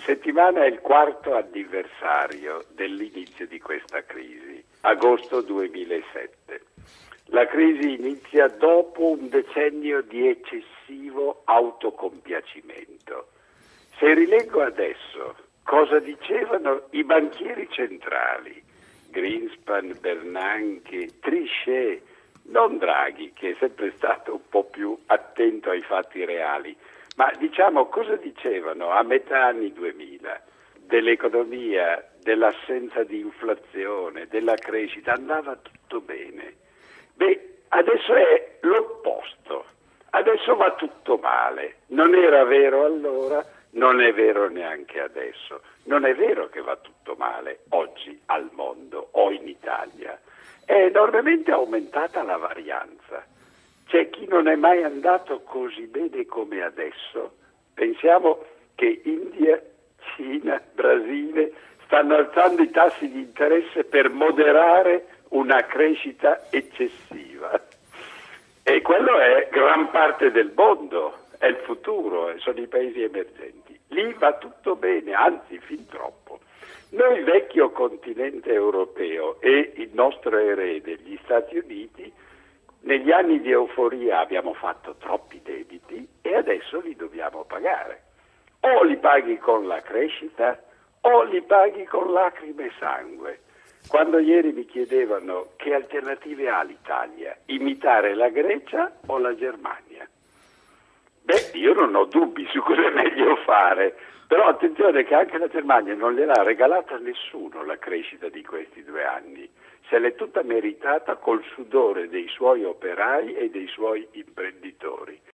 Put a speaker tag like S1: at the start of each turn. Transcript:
S1: settimana è il quarto anniversario dell'inizio di questa crisi, agosto 2007. La crisi inizia dopo un decennio di eccessivo autocompiacimento. Se rileggo adesso cosa dicevano i banchieri centrali, Greenspan, Bernanke, Trichet, non Draghi, che è sempre stato un po' più attento ai fatti reali, ma diciamo cosa dicevano a metà anni 2000 dell'economia, dell'assenza di inflazione, della crescita, andava tutto bene. Beh, adesso è l'opposto, adesso va tutto male, non era vero allora, non è vero neanche adesso, non è vero che va tutto male oggi al mondo o in Italia, è enormemente aumentata la varianza. C'è chi non è mai andato così bene come adesso. Pensiamo che India, Cina, Brasile stanno alzando i tassi di interesse per moderare una crescita eccessiva. E quello è gran parte del mondo, è il futuro, sono i paesi emergenti. Lì va tutto bene, anzi fin troppo. Noi, vecchio continente europeo e il nostro erede, gli Stati Uniti, negli anni di euforia abbiamo fatto troppi debiti e adesso li dobbiamo pagare. O li paghi con la crescita o li paghi con lacrime e sangue. Quando ieri mi chiedevano che alternative ha l'Italia, imitare la Grecia o la Germania? Beh, io non ho dubbi su cosa è meglio fare, però attenzione che anche la Germania non gliel'ha regalata a nessuno la crescita di questi 2 anni. Se l'è tutta meritata col sudore dei suoi operai e dei suoi imprenditori.